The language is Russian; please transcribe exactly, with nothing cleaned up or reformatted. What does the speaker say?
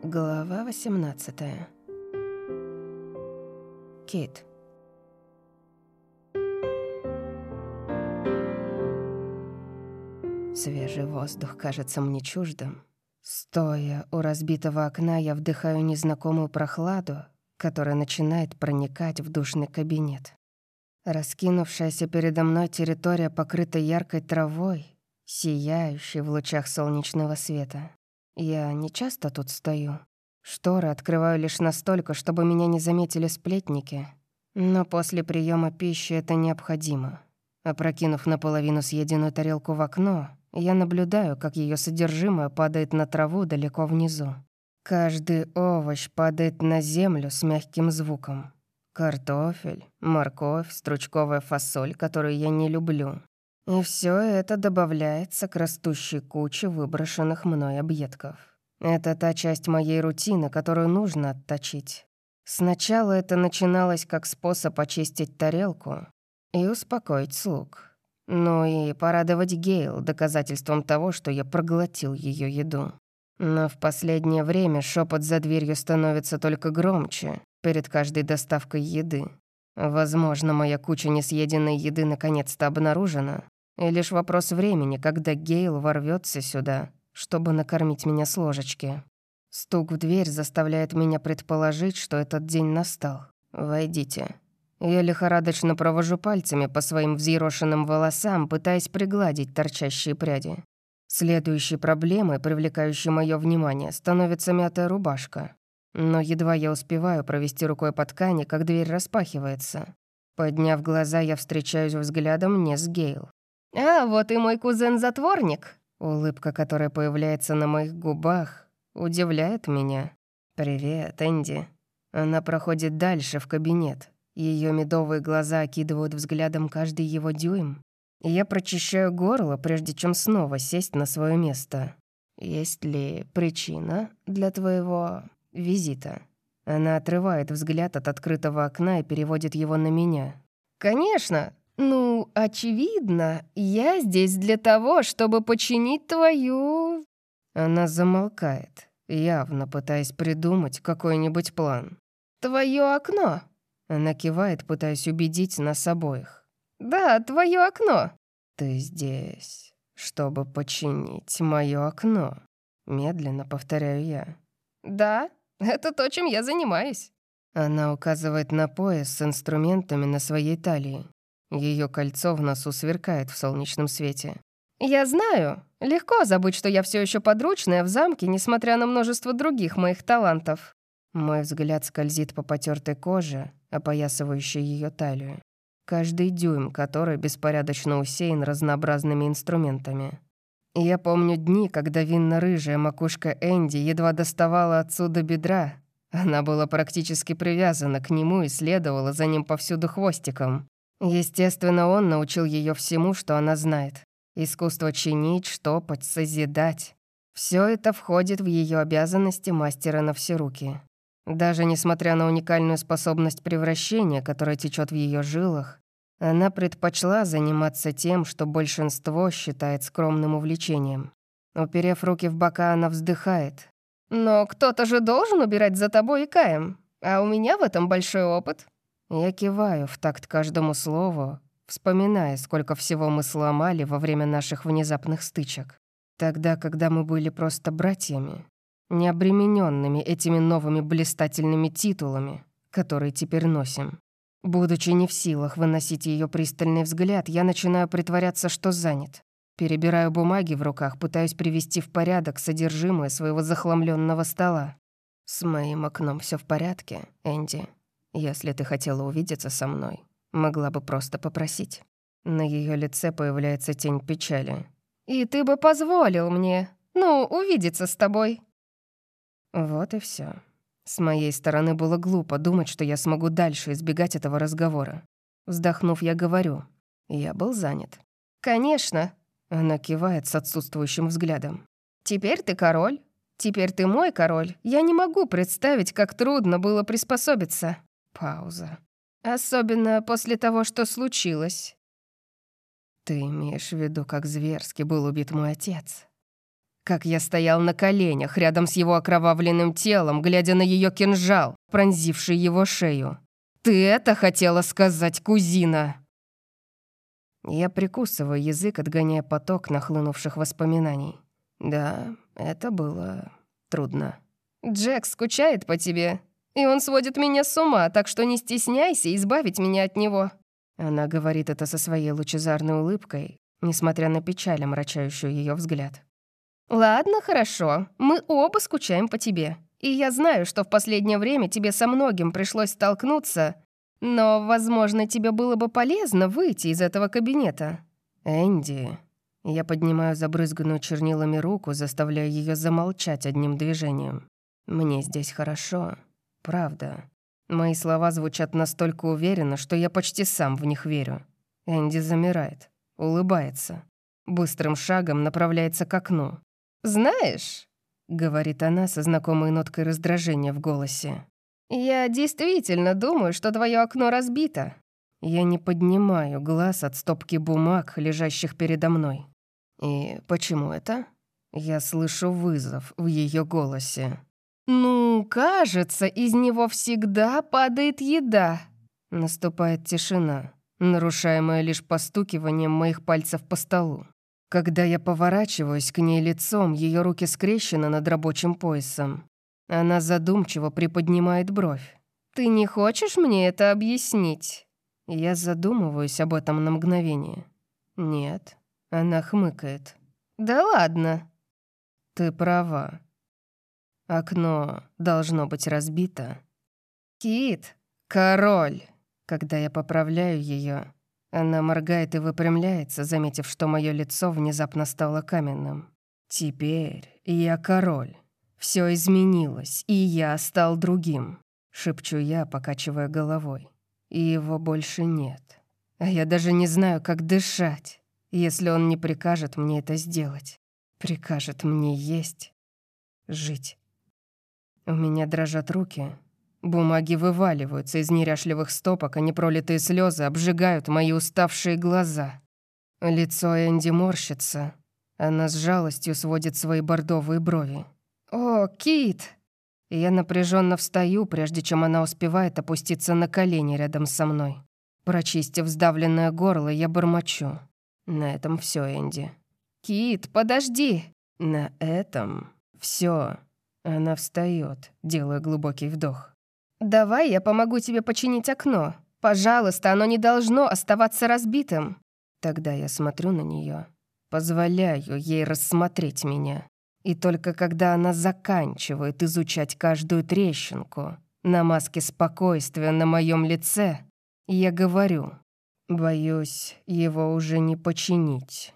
Глава восемнадцатая. Кит. Свежий воздух кажется мне чуждым. Стоя у разбитого окна, я вдыхаю незнакомую прохладу, которая начинает проникать в душный кабинет. Раскинувшаяся передо мной территория покрыта яркой травой, сияющей в лучах солнечного света. Я не часто тут стою. Шторы открываю лишь настолько, чтобы меня не заметили сплетники. Но после приема пищи это необходимо. Опрокинув наполовину съеденную тарелку в окно, я наблюдаю, как ее содержимое падает на траву далеко внизу. Каждый овощ падает на землю с мягким звуком. Картофель, морковь, стручковая фасоль, которую я не люблю. И все это добавляется к растущей куче выброшенных мной объедков. Это та часть моей рутины, которую нужно отточить. Сначала это начиналось как способ очистить тарелку и успокоить слуг. Ну и порадовать Гейл доказательством того, что я проглотил ее еду. Но в последнее время шепот за дверью становится только громче перед каждой доставкой еды. Возможно, моя куча несъеденной еды наконец-то обнаружена, и лишь вопрос времени, когда Гейл ворвется сюда, чтобы накормить меня с ложечки. Стук в дверь заставляет меня предположить, что этот день настал. «Войдите». Я лихорадочно провожу пальцами по своим взъерошенным волосам, пытаясь пригладить торчащие пряди. Следующей проблемой, привлекающей мое внимание, становится мятая рубашка. Но едва я успеваю провести рукой по ткани, как дверь распахивается. Подняв глаза, я встречаюсь взглядом не с Гейл. «А, вот и мой кузен-затворник!» Улыбка, которая появляется на моих губах, удивляет меня. «Привет, Энди». Она проходит дальше, в кабинет. Ее медовые глаза окидывают взглядом каждый его дюйм. Я прочищаю горло, прежде чем снова сесть на свое место. «Есть ли причина для твоего визита?» Она отрывает взгляд от открытого окна и переводит его на меня. «Конечно! Ну, очевидно, я здесь для того, чтобы починить твою...» Она замолкает, явно пытаясь придумать какой-нибудь план. «Твое окно!» Она кивает, пытаясь убедить нас обоих. «Да, твое окно!» «Ты здесь, чтобы починить мое окно», — медленно повторяю я. «Да, это то, чем я занимаюсь». Она указывает на пояс с инструментами на своей талии. Ее кольцо в носу сверкает в солнечном свете. «Я знаю. Легко забыть, что я все еще подручная в замке, несмотря на множество других моих талантов». Мой взгляд скользит по потертой коже, опоясывающей ее талию. Каждый дюйм, который беспорядочно усеян разнообразными инструментами. Я помню дни, когда винно-рыжая макушка Энди едва доставала отцу до бедра. Она была практически привязана к нему и следовала за ним повсюду хвостиком. Естественно, он научил ее всему, что она знает. Искусство чинить, штопать, созидать. Все это входит в ее обязанности мастера на все руки. Даже несмотря на уникальную способность превращения, которая течет в ее жилах, она предпочла заниматься тем, что большинство считает скромным увлечением. Уперев руки в бока, она вздыхает. «Но кто-то же должен убирать за тобой и Каем, а у меня в этом большой опыт». Я киваю в такт каждому слову, вспоминая, сколько всего мы сломали во время наших внезапных стычек. Тогда, когда мы были просто братьями, не обремененными этими новыми блистательными титулами, которые теперь носим. Будучи не в силах выносить ее пристальный взгляд, я начинаю притворяться, что занят. Перебираю бумаги в руках, пытаюсь привести в порядок содержимое своего захламленного стола. «С моим окном все в порядке, Энди. Если ты хотела увидеться со мной, могла бы просто попросить». На ее лице появляется тень печали. «И ты бы позволил мне, ну, увидеться с тобой». Вот и все. С моей стороны было глупо думать, что я смогу дальше избегать этого разговора. Вздохнув, я говорю. Я был занят. «Конечно». Она кивает с отсутствующим взглядом. «Теперь ты король. Теперь ты мой король. Я не могу представить, как трудно было приспособиться». Пауза. «Особенно после того, что случилось». «Ты имеешь в виду, как зверски был убит мой отец?» Как я стоял на коленях рядом с его окровавленным телом, глядя на ее кинжал, пронзивший его шею. Ты это хотела сказать, кузина?» Я прикусываю язык, отгоняя поток нахлынувших воспоминаний. Да, это было трудно. «Джек скучает по тебе, и он сводит меня с ума, так что не стесняйся избавить меня от него». Она говорит это со своей лучезарной улыбкой, несмотря на печаль, омрачающую ее взгляд. «Ладно, хорошо, мы оба скучаем по тебе. И я знаю, что в последнее время тебе со многим пришлось столкнуться, но, возможно, тебе было бы полезно выйти из этого кабинета». «Энди...» Я поднимаю забрызганную чернилами руку, заставляя ее замолчать одним движением. «Мне здесь хорошо, правда». Мои слова звучат настолько уверенно, что я почти сам в них верю. Энди замирает, улыбается. Быстрым шагом направляется к окну. «Знаешь», — говорит она со знакомой ноткой раздражения в голосе, «я действительно думаю, что твое окно разбито». Я не поднимаю глаз от стопки бумаг, лежащих передо мной. «И почему это?» Я слышу вызов в ее голосе. «Ну, кажется, из него всегда падает еда». Наступает тишина, нарушаемая лишь постукиванием моих пальцев по столу. Когда я поворачиваюсь к ней лицом, ее руки скрещены над рабочим поясом. Она задумчиво приподнимает бровь. «Ты не хочешь мне это объяснить?» Я задумываюсь об этом на мгновение. «Нет». Она хмыкает. «Да ладно». «Ты права. Окно должно быть разбито». «Кит, король!» Когда я поправляю ее, она моргает и выпрямляется, заметив, что мое лицо внезапно стало каменным. «Теперь я король. Все изменилось, и я стал другим», — шепчу я, покачивая головой. «И его больше нет. А я даже не знаю, как дышать, если он не прикажет мне это сделать. Прикажет мне есть, жить». У меня дрожат руки. Бумаги вываливаются из неряшливых стопок, а непролитые слезы обжигают мои уставшие глаза. Лицо Энди морщится. Она с жалостью сводит свои бордовые брови. «О, Кит!» Я напряженно встаю, прежде чем она успевает опуститься на колени рядом со мной. Прочистив сдавленное горло, я бормочу. «На этом все, Энди». «Кит, подожди!» «На этом все». Она встает, делая глубокий вдох. «Давай я помогу тебе починить окно. Пожалуйста, оно не должно оставаться разбитым». Тогда я смотрю на нее, позволяю ей рассмотреть меня. И только когда она заканчивает изучать каждую трещинку на маске спокойствия на моем лице, я говорю: «Боюсь, его уже не починить».